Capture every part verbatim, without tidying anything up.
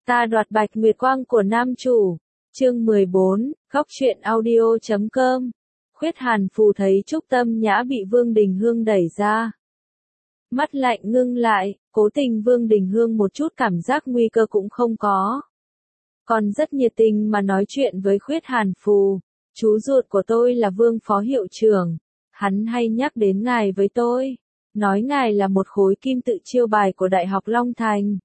Ta đoạt bạch nguyệt quang của nam chủ. Chương mười bốn, góc truyện audio chấm com. Khuyết Hàn Phù thấy Trúc Tâm Nhã bị Vương Đình Hương đẩy ra. Mắt lạnh ngưng lại, cố tình Vương Đình Hương một chút cảm giác nguy cơ cũng không có. Còn rất nhiệt tình mà nói chuyện với Khuyết Hàn Phù. Chú ruột của tôi là Vương Phó Hiệu trưởng. Hắn hay nhắc đến ngài với tôi. Nói ngài là một khối kim tự chiêu bài của Đại học Long Thành.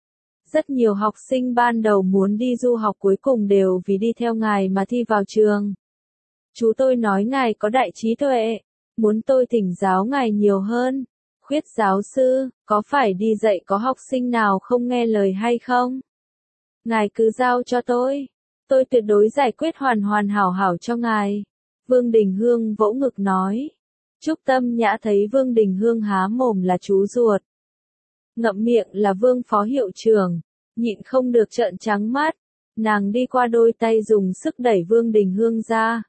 Rất nhiều học sinh ban đầu muốn đi du học cuối cùng đều vì đi theo ngài mà thi vào trường. Chú tôi nói ngài có đại trí tuệ, muốn tôi thỉnh giáo ngài nhiều hơn. Khuyết giáo sư, có phải đi dạy có học sinh nào không nghe lời hay không? Ngài cứ giao cho tôi, tôi tuyệt đối giải quyết hoàn hoàn hảo hảo cho ngài. Vương Đình Hương vỗ ngực nói. Trúc Tâm Nhã thấy Vương Đình Hương há mồm là chú ruột, ngậm miệng là Vương Phó Hiệu trưởng, nhịn không được trợn trắng mắt. Nàng đi qua đôi tay dùng sức đẩy Vương Đình Hương ra.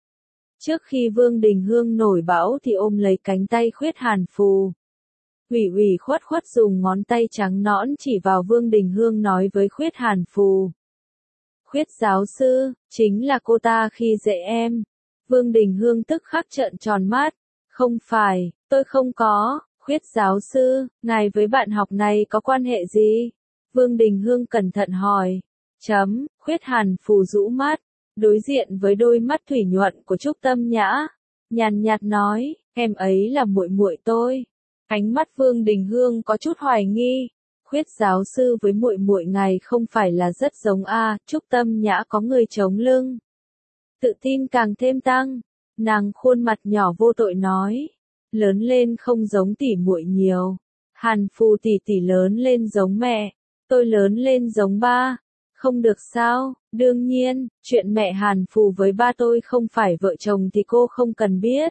Trước khi Vương Đình Hương nổi bão thì ôm lấy cánh tay Khuyết Hàn Phù. Ủy ủy khuất khuất dùng ngón tay trắng nõn chỉ vào Vương Đình Hương nói với Khuyết Hàn Phù. Khuyết giáo sư, chính là cô ta khi dạy em. Vương Đình Hương tức khắc trợn tròn mắt. Không phải, tôi không có. Khuyết giáo sư, ngài với bạn học này có quan hệ gì? Vương Đình Hương cẩn thận hỏi. Chấm, Khuyết Hàn Phù rũ mắt, đối diện với đôi mắt thủy nhuận của Trúc Tâm Nhã, nhàn nhạt nói, em ấy là muội muội tôi. Ánh mắt Vương Đình Hương có chút hoài nghi. Khuyết giáo sư với muội muội ngài không phải là rất giống a? À, Trúc Tâm Nhã có người chống lưng. Tự tin càng thêm tăng, nàng khuôn mặt nhỏ vô tội nói. Lớn lên không giống tỷ muội nhiều. Hàn Phù tỷ tỷ lớn lên giống mẹ, tôi lớn lên giống ba. Không được sao? Đương nhiên, chuyện mẹ Hàn Phù với ba tôi không phải vợ chồng thì cô không cần biết.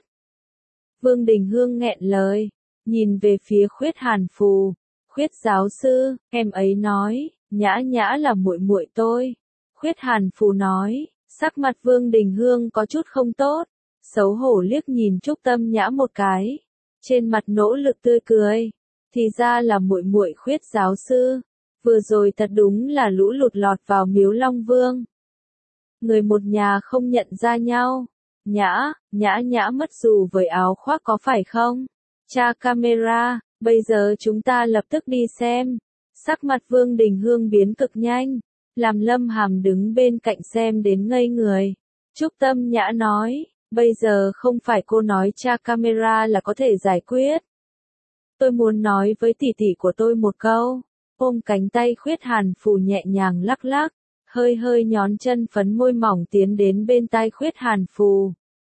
Vương Đình Hương nghẹn lời, nhìn về phía Khuyết Hàn Phù. Khuyết giáo sư, em ấy nói, Nhã Nhã là muội muội tôi. Khuyết Hàn Phù nói, sắc mặt Vương Đình Hương có chút không tốt, xấu hổ liếc nhìn Trúc Tâm Nhã một cái, trên mặt nỗ lực tươi cười, thì ra là muội muội Khuyết giáo sư, vừa rồi thật đúng là lũ lụt lọt vào miếu Long Vương. Người một nhà không nhận ra nhau. Nhã, Nhã Nhã mất dù với áo khoác có phải không? Tra camera, bây giờ chúng ta lập tức đi xem. Sắc mặt Vương Đình Hương biến cực nhanh, làm Lâm Hàm đứng bên cạnh xem đến ngây người. Trúc Tâm Nhã nói, bây giờ không phải cô nói tra camera là có thể giải quyết. Tôi muốn nói với tỷ tỷ của tôi một câu. Ôm cánh tay Khuyết Hàn Phù nhẹ nhàng lắc lắc, hơi hơi nhón chân phấn môi mỏng tiến đến bên tai Khuyết Hàn Phù.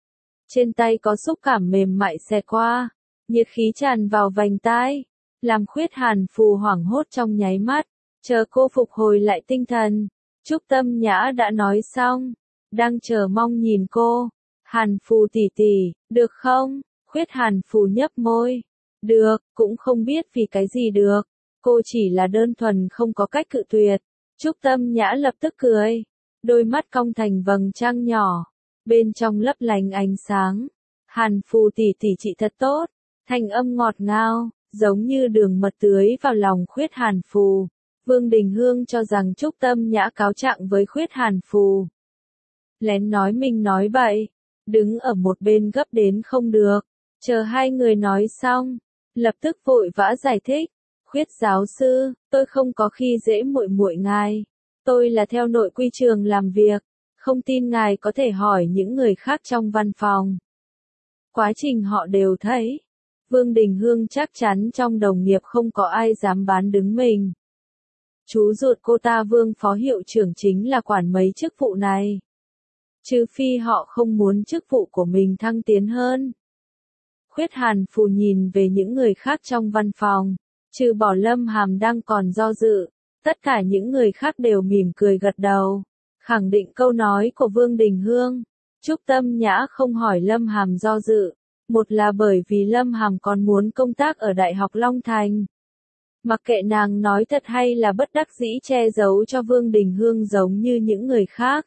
Trên tay có xúc cảm mềm mại xẹt qua, nhiệt khí tràn vào vành tai, làm Khuyết Hàn Phù hoảng hốt trong nháy mắt, chờ cô phục hồi lại tinh thần. Trúc Tâm Nhã đã nói xong, đang chờ mong nhìn cô. Hàn Phù tỷ tỷ, được không? Khuyết Hàn Phù nhấp môi. Được, cũng không biết vì cái gì được. Cô chỉ là đơn thuần không có cách cự tuyệt. Trúc Tâm Nhã lập tức cười, đôi mắt cong thành vầng trăng nhỏ, bên trong lấp lánh ánh sáng. Hàn Phù tỷ tỷ chị thật tốt, thanh âm ngọt ngào, giống như đường mật tưới vào lòng Khuyết Hàn Phù. Vương Đình Hương cho rằng Trúc Tâm Nhã cáo trạng với Khuyết Hàn Phù. Lén nói mình nói bậy, đứng ở một bên gấp đến không được, chờ hai người nói xong, lập tức vội vã giải thích. Khuyết giáo sư, tôi không có khi dễ muội muội ngài. Tôi là theo nội quy trường làm việc, không tin ngài có thể hỏi những người khác trong văn phòng. Quá trình họ đều thấy. Vương Đình Hương chắc chắn trong đồng nghiệp không có ai dám bán đứng mình. Chú ruột cô ta Vương Phó Hiệu trưởng chính là quản mấy chức vụ này. Trừ phi họ không muốn chức vụ của mình thăng tiến hơn. Khuyết Hàn Phù nhìn về những người khác trong văn phòng. Trừ bỏ Lâm Hàm đang còn do dự, tất cả những người khác đều mỉm cười gật đầu, khẳng định câu nói của Vương Đình Hương. Trúc Tâm Nhã không hỏi Lâm Hàm do dự, một là bởi vì Lâm Hàm còn muốn công tác ở Đại học Long Thành. Mặc kệ nàng nói thật hay là bất đắc dĩ che giấu cho Vương Đình Hương giống như những người khác.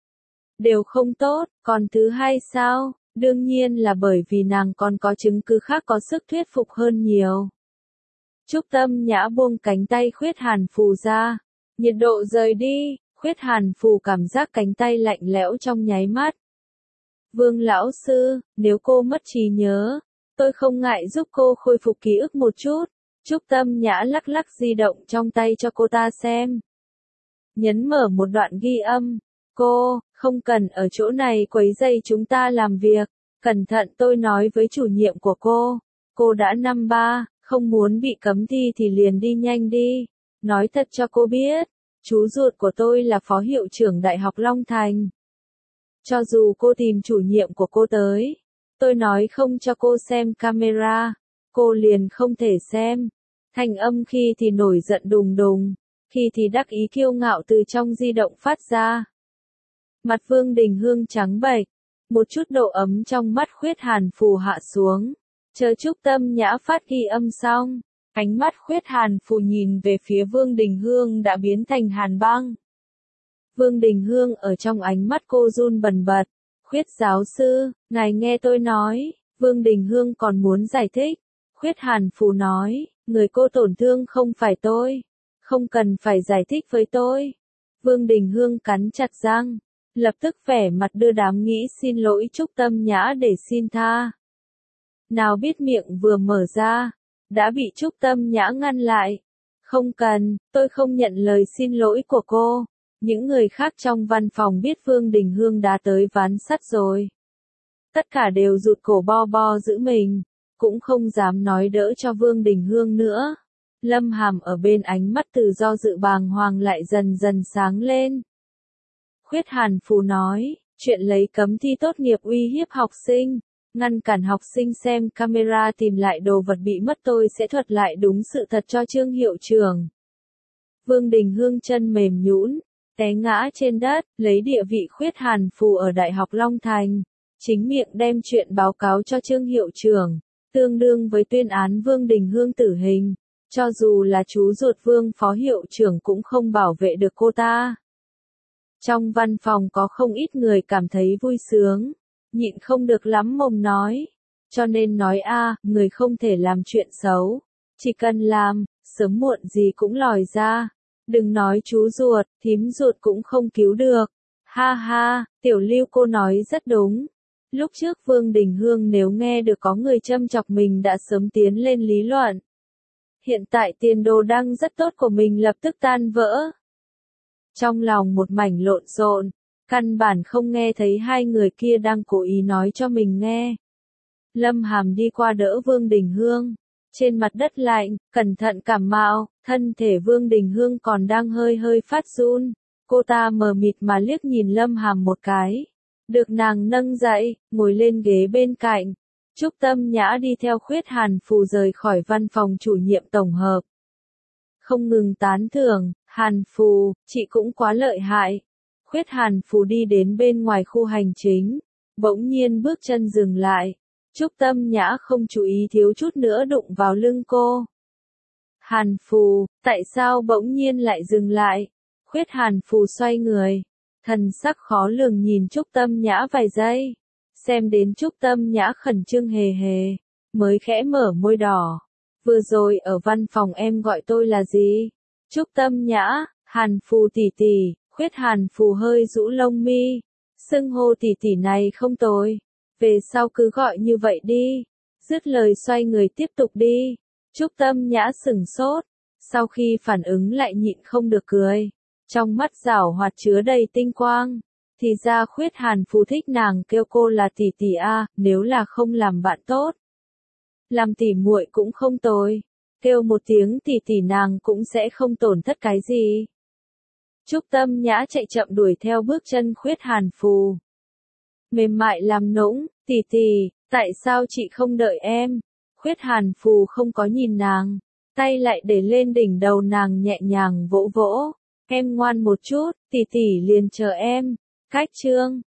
Đều không tốt, còn thứ hai sao? Đương nhiên là bởi vì nàng còn có chứng cứ khác có sức thuyết phục hơn nhiều. Trúc Tâm Nhã buông cánh tay Khuyết Hàn Phù ra, Nhiệt độ rời đi, Khuyết Hàn Phù cảm giác cánh tay lạnh lẽo trong nháy mắt. Vương lão sư, nếu cô mất trí nhớ, tôi không ngại giúp cô khôi phục ký ức một chút. Trúc Tâm Nhã lắc lắc di động trong tay cho cô ta xem. Nhấn mở một đoạn ghi âm. Cô, không cần ở chỗ này quấy rầy chúng ta làm việc. Cẩn thận, tôi nói với chủ nhiệm của cô. Cô đã năm ba, không muốn bị cấm thi thì liền đi nhanh đi. Nói thật cho cô biết, chú ruột của tôi là phó hiệu trưởng Đại học Long Thành. Cho dù cô tìm chủ nhiệm của cô tới, tôi nói không cho cô xem camera, cô liền không thể xem. Thanh âm khi thì nổi giận đùng đùng, khi thì đắc ý kiêu ngạo từ trong di động phát ra. Mặt Vương Đình Hương trắng bệch, một chút độ ấm trong mắt Khuyết Hàn Phù hạ xuống. Chờ Trúc Tâm Nhã phát ghi âm xong, ánh mắt Khuyết Hàn Phù nhìn về phía Vương Đình Hương đã biến thành hàn băng. Vương Đình Hương ở trong ánh mắt cô run bần bật. Khuyết giáo sư, ngài nghe tôi nói. Vương Đình Hương còn muốn giải thích. Khuyết Hàn Phù nói, người cô tổn thương không phải tôi. Không cần phải giải thích với tôi. Vương Đình Hương cắn chặt răng, lập tức vẻ mặt đưa đám nghĩ xin lỗi Trúc Tâm Nhã để xin tha. Nào biết miệng vừa mở ra, đã bị Trúc Tâm Nhã ngăn lại. Không cần, tôi không nhận lời xin lỗi của cô. Những người khác trong văn phòng biết Vương Đình Hương đã tới ván sắt rồi. Tất cả đều rụt cổ bo bo giữ mình, cũng không dám nói đỡ cho Vương Đình Hương nữa. Lâm Hàm ở bên ánh mắt từ do dự bàng hoàng lại dần dần sáng lên. Khuyết Hàn Phù nói, chuyện lấy cấm thi tốt nghiệp uy hiếp học sinh, ngăn cản học sinh xem camera tìm lại đồ vật bị mất tôi sẽ thuật lại đúng sự thật cho Trương hiệu trưởng. Vương Đình Hương chân mềm nhũn, té ngã trên đất, lấy địa vị Khuyết Hàn Phù ở Đại học Long Thành, chính miệng đem chuyện báo cáo cho Trương hiệu trưởng, tương đương với tuyên án Vương Đình Hương tử hình. Cho dù là chú ruột Vương phó hiệu trưởng cũng không bảo vệ được cô ta. Trong văn phòng có không ít người cảm thấy vui sướng, nhịn không được lắm mồm nói. Cho nên nói a, người không thể làm chuyện xấu, chỉ cần làm, sớm muộn gì cũng lòi ra. Đừng nói chú ruột, thím ruột cũng không cứu được. Ha ha, Tiểu Lưu cô nói rất đúng. Lúc trước Vương Đình Hương nếu nghe được có người châm chọc mình đã sớm tiến lên lý luận. Hiện tại tiền đồ đang rất tốt của mình lập tức tan vỡ. Trong lòng một mảnh lộn xộn, căn bản không nghe thấy hai người kia đang cố ý nói cho mình nghe. Lâm Hàm đi qua đỡ Vương Đình Hương. Trên mặt đất lạnh, cẩn thận cảm mạo, thân thể Vương Đình Hương còn đang hơi hơi phát run. Cô ta mờ mịt mà liếc nhìn Lâm Hàm một cái. Được nàng nâng dậy, ngồi lên ghế bên cạnh. Trúc Tâm Nhã đi theo Khuyết Hàn Phù rời khỏi văn phòng chủ nhiệm tổng hợp. Không ngừng tán thưởng, Hàn Phù, chị cũng quá lợi hại. Khuyết Hàn Phù đi đến bên ngoài khu hành chính, bỗng nhiên bước chân dừng lại. Trúc Tâm Nhã không chú ý thiếu chút nữa đụng vào lưng cô. Hàn Phù, tại sao bỗng nhiên lại dừng lại? Khuyết Hàn Phù xoay người, thần sắc khó lường nhìn Trúc Tâm Nhã vài giây. Xem đến Trúc Tâm Nhã khẩn trương hề hề, mới khẽ mở môi đỏ. Vừa rồi ở văn phòng em gọi tôi là gì? Trúc Tâm Nhã, Hàn Phù tỷ tỷ. Khuyết Hàn Phù hơi rũ lông mi. Xưng hô tỷ tỷ này không tồi. Về sau cứ gọi như vậy đi. Dứt lời xoay người tiếp tục đi. Trúc Tâm Nhã sửng sốt. Sau khi phản ứng lại nhịn không được cười. Trong mắt giảo hoạt chứa đầy tinh quang. Thì ra Khuyết Hàn Phù thích nàng kêu cô là tỷ tỷ a, nếu là không làm bạn tốt. Làm tỷ muội cũng không tồi. Kêu một tiếng tỷ tỷ nàng cũng sẽ không tổn thất cái gì. Trúc Tâm Nhã chạy chậm đuổi theo bước chân Khuyết Hàn Phù. Mềm mại làm nũng, tỷ tỷ, tại sao chị không đợi em? Khuyết Hàn Phù không có nhìn nàng, tay lại để lên đỉnh đầu nàng nhẹ nhàng vỗ vỗ. Em ngoan một chút, tỷ tỷ liền chờ em. Cách chương